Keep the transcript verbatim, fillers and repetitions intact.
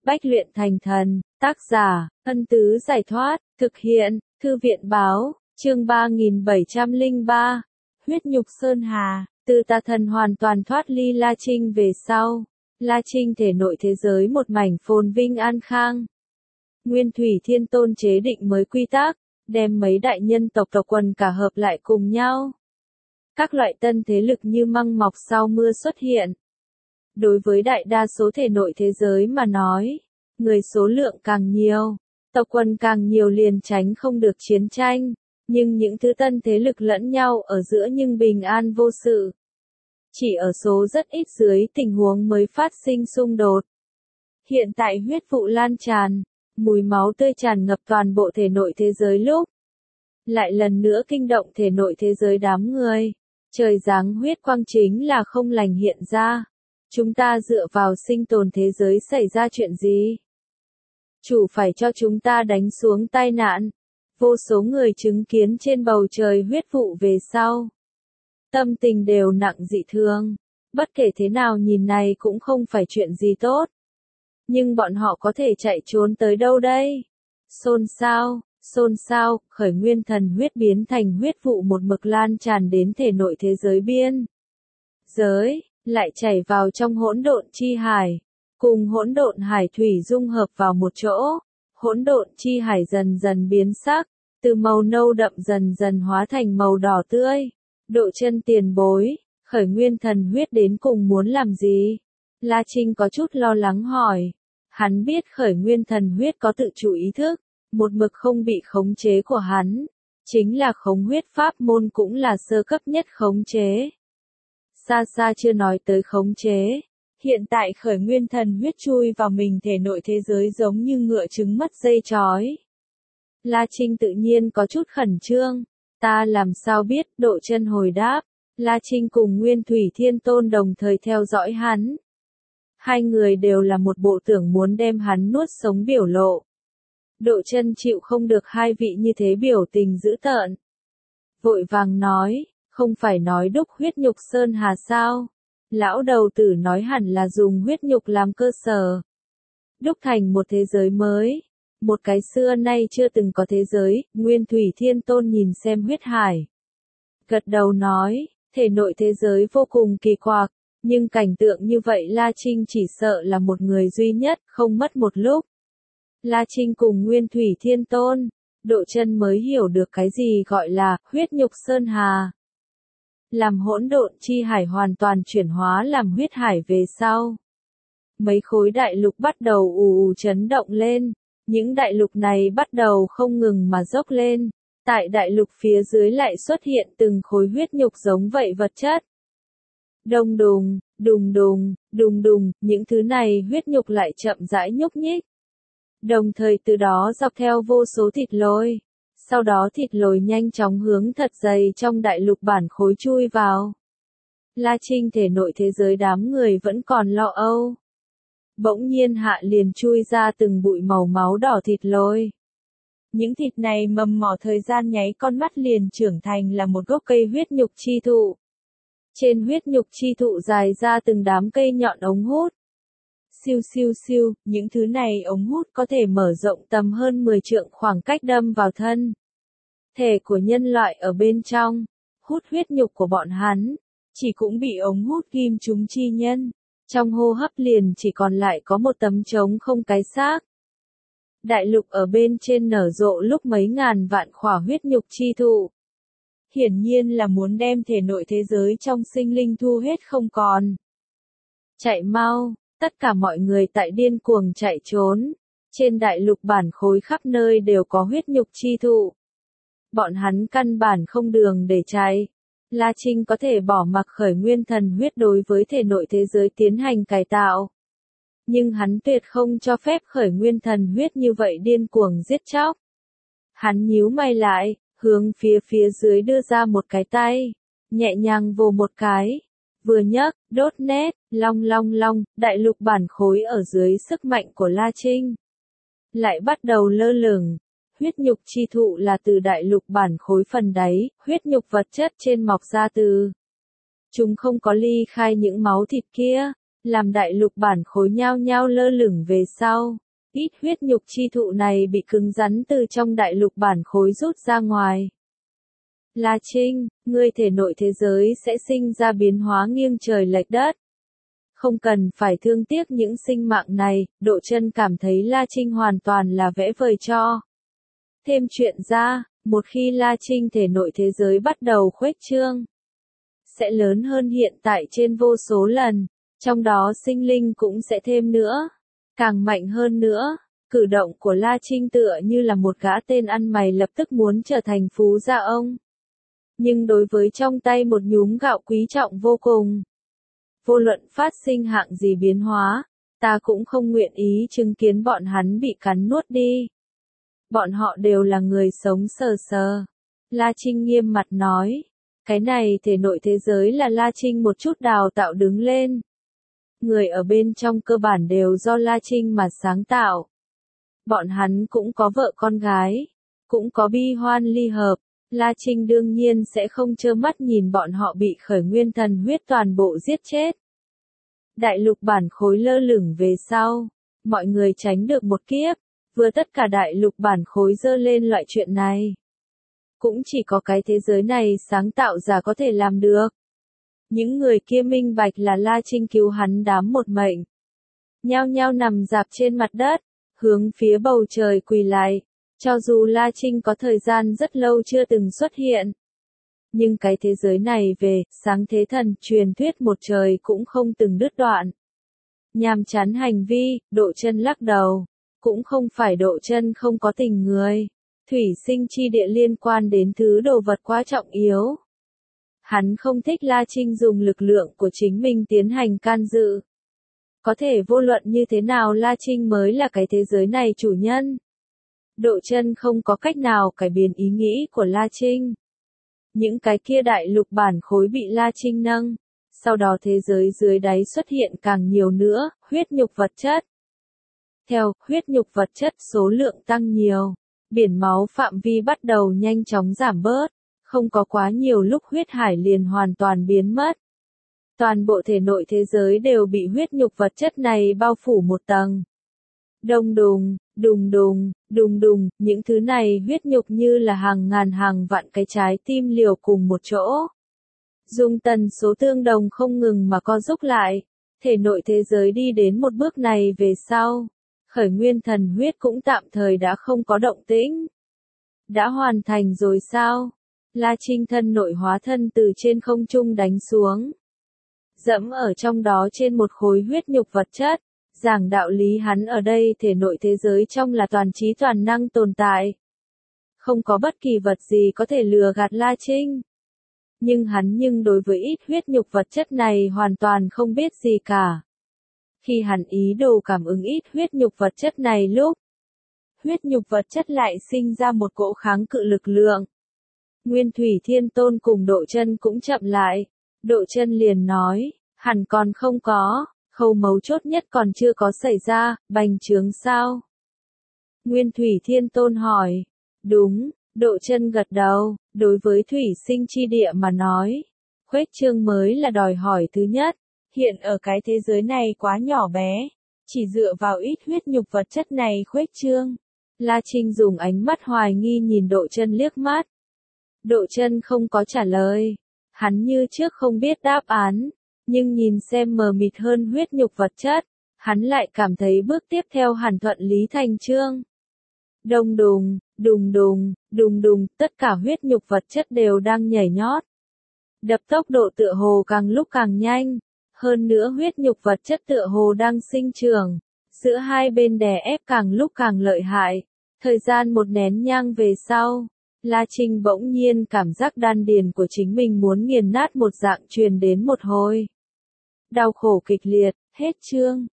Bách luyện thành thần, tác giả, Ân Tứ Giải Thoát, thực hiện, Thư viện Báo, chương ba nghìn bảy trăm lẻ ba, huyết nhục Sơn Hà, từ tà thần hoàn toàn thoát ly La Trinh về sau. La Trinh thể nội thế giới một mảnh phồn vinh an khang. Nguyên Thủy Thiên Tôn chế định mới quy tắc, đem mấy đại nhân tộc tộc quần cả hợp lại cùng nhau. Các loại tân thế lực như măng mọc sau mưa xuất hiện. Đối với đại đa số thể nội thế giới mà nói, người số lượng càng nhiều, tộc quần càng nhiều liền tránh không được chiến tranh, nhưng những thứ tân thế lực lẫn nhau ở giữa nhưng bình an vô sự. Chỉ ở số rất ít dưới tình huống mới phát sinh xung đột. Hiện tại huyết vụ lan tràn, mùi máu tươi tràn ngập toàn bộ thể nội thế giới lúc. Lại lần nữa kinh động thể nội thế giới đám người. Trời giáng huyết quang chính là không lành hiện ra. Chúng ta dựa vào sinh tồn thế giới xảy ra chuyện gì? Chủ phải cho chúng ta đánh xuống tai nạn. Vô số người chứng kiến trên bầu trời huyết vụ về sau. Tâm tình đều nặng dị thường. Bất kể thế nào nhìn này cũng không phải chuyện gì tốt. Nhưng bọn họ có thể chạy trốn tới đâu đây? Xôn xao, xôn xao, khởi nguyên thần huyết biến thành huyết vụ một mực lan tràn đến thể nội thế giới biên. Giới, lại chảy vào trong hỗn độn chi hải. Cùng hỗn độn hải thủy dung hợp vào một chỗ. Hỗn độn chi hải dần dần biến sắc. Từ màu nâu đậm dần dần hóa thành màu đỏ tươi. Độ chân tiền bối, khởi nguyên thần huyết đến cùng muốn làm gì? La Trinh có chút lo lắng hỏi. Hắn biết khởi nguyên thần huyết có tự chủ ý thức, một mực không bị khống chế của hắn. Chính là khống huyết pháp môn cũng là sơ cấp nhất khống chế. Xa xa chưa nói tới khống chế. Hiện tại khởi nguyên thần huyết chui vào mình thể nội thế giới giống như ngựa trứng mất dây chói. La Trinh tự nhiên có chút khẩn trương. Ta làm sao biết, độ chân hồi đáp. La Trinh cùng Nguyên Thủy Thiên Tôn đồng thời theo dõi hắn. Hai người đều là một bộ tưởng muốn đem hắn nuốt sống biểu lộ. Độ chân chịu không được hai vị như thế biểu tình dữ tợn. Vội vàng nói, không phải nói đúc huyết nhục Sơn Hà sao? Lão đầu tử nói hẳn là dùng huyết nhục làm cơ sở. Đúc thành một thế giới mới. Một cái xưa nay chưa từng có thế giới, Nguyên Thủy Thiên Tôn nhìn xem huyết hải. Gật đầu nói, thể nội thế giới vô cùng kỳ quặc, nhưng cảnh tượng như vậy La Trinh chỉ sợ là một người duy nhất, không mất một lúc. La Trinh cùng Nguyên Thủy Thiên Tôn, Độ chân mới hiểu được cái gì gọi là huyết nhục Sơn Hà. Làm hỗn độn chi hải hoàn toàn chuyển hóa làm huyết hải về sau. Mấy khối đại lục bắt đầu ù ù chấn động lên. Những đại lục này bắt đầu không ngừng mà dốc lên. Tại đại lục phía dưới lại xuất hiện từng khối huyết nhục giống vậy vật chất. Đông đùng, đùng đùng, đùng đùng, những thứ này huyết nhục lại chậm rãi nhúc nhích. Đồng thời từ đó dọc theo vô số thịt lồi. Sau đó thịt lồi nhanh chóng hướng thật dày trong đại lục bản khối chui vào. La Trinh thể nội thế giới đám người vẫn còn lo âu. Bỗng nhiên hạ liền chui ra từng bụi màu máu đỏ thịt lồi. Những thịt này mầm mỏ thời gian nháy con mắt liền trưởng thành là một gốc cây huyết nhục chi thụ. Trên huyết nhục chi thụ dài ra từng đám cây nhọn ống hút. Siêu siêu siêu, những thứ này ống hút có thể mở rộng tầm hơn mười trượng khoảng cách đâm vào thân thể của nhân loại ở bên trong, hút huyết nhục của bọn hắn, chỉ cũng bị ống hút ghim chúng chi nhân. Trong hô hấp liền chỉ còn lại có một tấm trống không cái xác. Đại lục ở bên trên nở rộ lúc mấy ngàn vạn khỏa huyết nhục chi thụ. Hiển nhiên là muốn đem thể nội thế giới trong sinh linh thu hết không còn. Chạy mau, tất cả mọi người tại điên cuồng chạy trốn. Trên đại lục bản khối khắp nơi đều có huyết nhục chi thụ. Bọn hắn căn bản không đường để chạy. La Trinh có thể bỏ mặc khởi nguyên thần huyết đối với thể nội thế giới tiến hành cải tạo. Nhưng hắn tuyệt không cho phép khởi nguyên thần huyết như vậy điên cuồng giết chóc. Hắn nhíu mày lại, hướng phía phía dưới đưa ra một cái tay, nhẹ nhàng vồ một cái. Vừa nhấc, đốt nét, long long long, đại lục bản khối ở dưới sức mạnh của La Trinh. Lại bắt đầu lơ lửng. Huyết nhục chi thụ là từ đại lục bản khối phần đáy, huyết nhục vật chất trên mọc ra từ. Chúng không có ly khai những máu thịt kia, làm đại lục bản khối nhao nhao lơ lửng về sau. Ít huyết nhục chi thụ này bị cứng rắn từ trong đại lục bản khối rút ra ngoài. La Trinh, ngươi thể nội thế giới sẽ sinh ra biến hóa nghiêng trời lệch đất. Không cần phải thương tiếc những sinh mạng này, Độ Chân cảm thấy La Trinh hoàn toàn là vẽ vời cho. Thêm chuyện ra, một khi La Trinh thể nội thế giới bắt đầu khuếch trương, sẽ lớn hơn hiện tại trên vô số lần, trong đó sinh linh cũng sẽ thêm nữa, càng mạnh hơn nữa. Cử động của La Trinh tựa như là một gã tên ăn mày lập tức muốn trở thành phú gia ông. Nhưng đối với trong tay một nhúm gạo quý trọng vô cùng. Vô luận phát sinh hạng gì biến hóa, ta cũng không nguyện ý chứng kiến bọn hắn bị cắn nuốt đi. Bọn họ đều là người sống sờ sờ. La Trinh nghiêm mặt nói. Cái này thể nội thế giới là La Trinh một chút đào tạo đứng lên. Người ở bên trong cơ bản đều do La Trinh mà sáng tạo. Bọn hắn cũng có vợ con gái, cũng có bi hoan ly hợp. La Trinh đương nhiên sẽ không trơ mắt nhìn bọn họ bị khởi nguyên thần huyết toàn bộ giết chết. Đại lục bản khối lơ lửng về sau, mọi người tránh được một kiếp, vừa tất cả đại lục bản khối dơ lên loại chuyện này. Cũng chỉ có cái thế giới này sáng tạo giả có thể làm được. Những người kia minh bạch là La Trinh cứu hắn đám một mệnh. Nhao nhao nằm dạp trên mặt đất, hướng phía bầu trời quỳ lại. Cho dù La Trinh có thời gian rất lâu chưa từng xuất hiện. Nhưng cái thế giới này về, sáng thế thần, truyền thuyết một trời cũng không từng đứt đoạn. Nhàm chán hành vi, Độ Chân lắc đầu. Cũng không phải Độ Chân không có tình người. Thủy sinh chi địa liên quan đến thứ đồ vật quá trọng yếu. Hắn không thích La Trinh dùng lực lượng của chính mình tiến hành can dự. Có thể vô luận như thế nào La Trinh mới là cái thế giới này chủ nhân. Độ Chân không có cách nào cải biến ý nghĩ của La Trinh. Những cái kia đại lục bản khối bị La Trinh nâng. Sau đó thế giới dưới đáy xuất hiện càng nhiều nữa, huyết nhục vật chất. Theo huyết nhục vật chất số lượng tăng nhiều, biển máu phạm vi bắt đầu nhanh chóng giảm bớt. Không có quá nhiều lúc huyết hải liền hoàn toàn biến mất. Toàn bộ thể nội thế giới đều bị huyết nhục vật chất này bao phủ một tầng. Đông đùng, đùng đùng, đùng đùng, những thứ này huyết nhục như là hàng ngàn hàng vạn cái trái tim liều cùng một chỗ. Dùng tần số tương đồng không ngừng mà co rúc lại, thể nội thế giới đi đến một bước này về sau. Khởi nguyên thần huyết cũng tạm thời đã không có động tĩnh. Đã hoàn thành rồi sao? La Trinh thân nội hóa thân từ trên không trung đánh xuống. Dẫm ở trong đó trên một khối huyết nhục vật chất. Giảng đạo lý hắn ở đây thể nội thế giới trong là toàn trí toàn năng tồn tại. Không có bất kỳ vật gì có thể lừa gạt La Trinh. Nhưng hắn nhưng đối với ít huyết nhục vật chất này hoàn toàn không biết gì cả. Khi hắn ý đồ cảm ứng ít huyết nhục vật chất này lúc, huyết nhục vật chất lại sinh ra một cỗ kháng cự lực lượng. Nguyên Thủy Thiên Tôn cùng Độ Chân cũng chậm lại. Độ Chân liền nói, hẳn còn không có. Khâu mấu chốt nhất còn chưa có xảy ra, bành trướng sao? Nguyên Thủy Thiên Tôn hỏi. Đúng, Độ Chân gật đầu, đối với thủy sinh chi địa mà nói. Khuếch trương mới là đòi hỏi thứ nhất. Hiện ở cái thế giới này quá nhỏ bé. Chỉ dựa vào ít huyết nhục vật chất này khuếch trương. La Trinh dùng ánh mắt hoài nghi nhìn Độ Chân liếc mắt. Độ Chân không có trả lời. Hắn như trước không biết đáp án. Nhưng nhìn xem mờ mịt hơn huyết nhục vật chất, hắn lại cảm thấy bước tiếp theo hẳn thuận lý thành chương. Đông đùng, đùng đùng, đùng đùng, tất cả huyết nhục vật chất đều đang nhảy nhót. Đập tốc độ tựa hồ càng lúc càng nhanh, hơn nữa huyết nhục vật chất tựa hồ đang sinh trưởng, giữa hai bên đè ép càng lúc càng lợi hại. Thời gian một nén nhang về sau, La Trinh bỗng nhiên cảm giác đan điền của chính mình muốn nghiền nát một dạng truyền đến một hồi. Đau khổ kịch liệt, hết chương.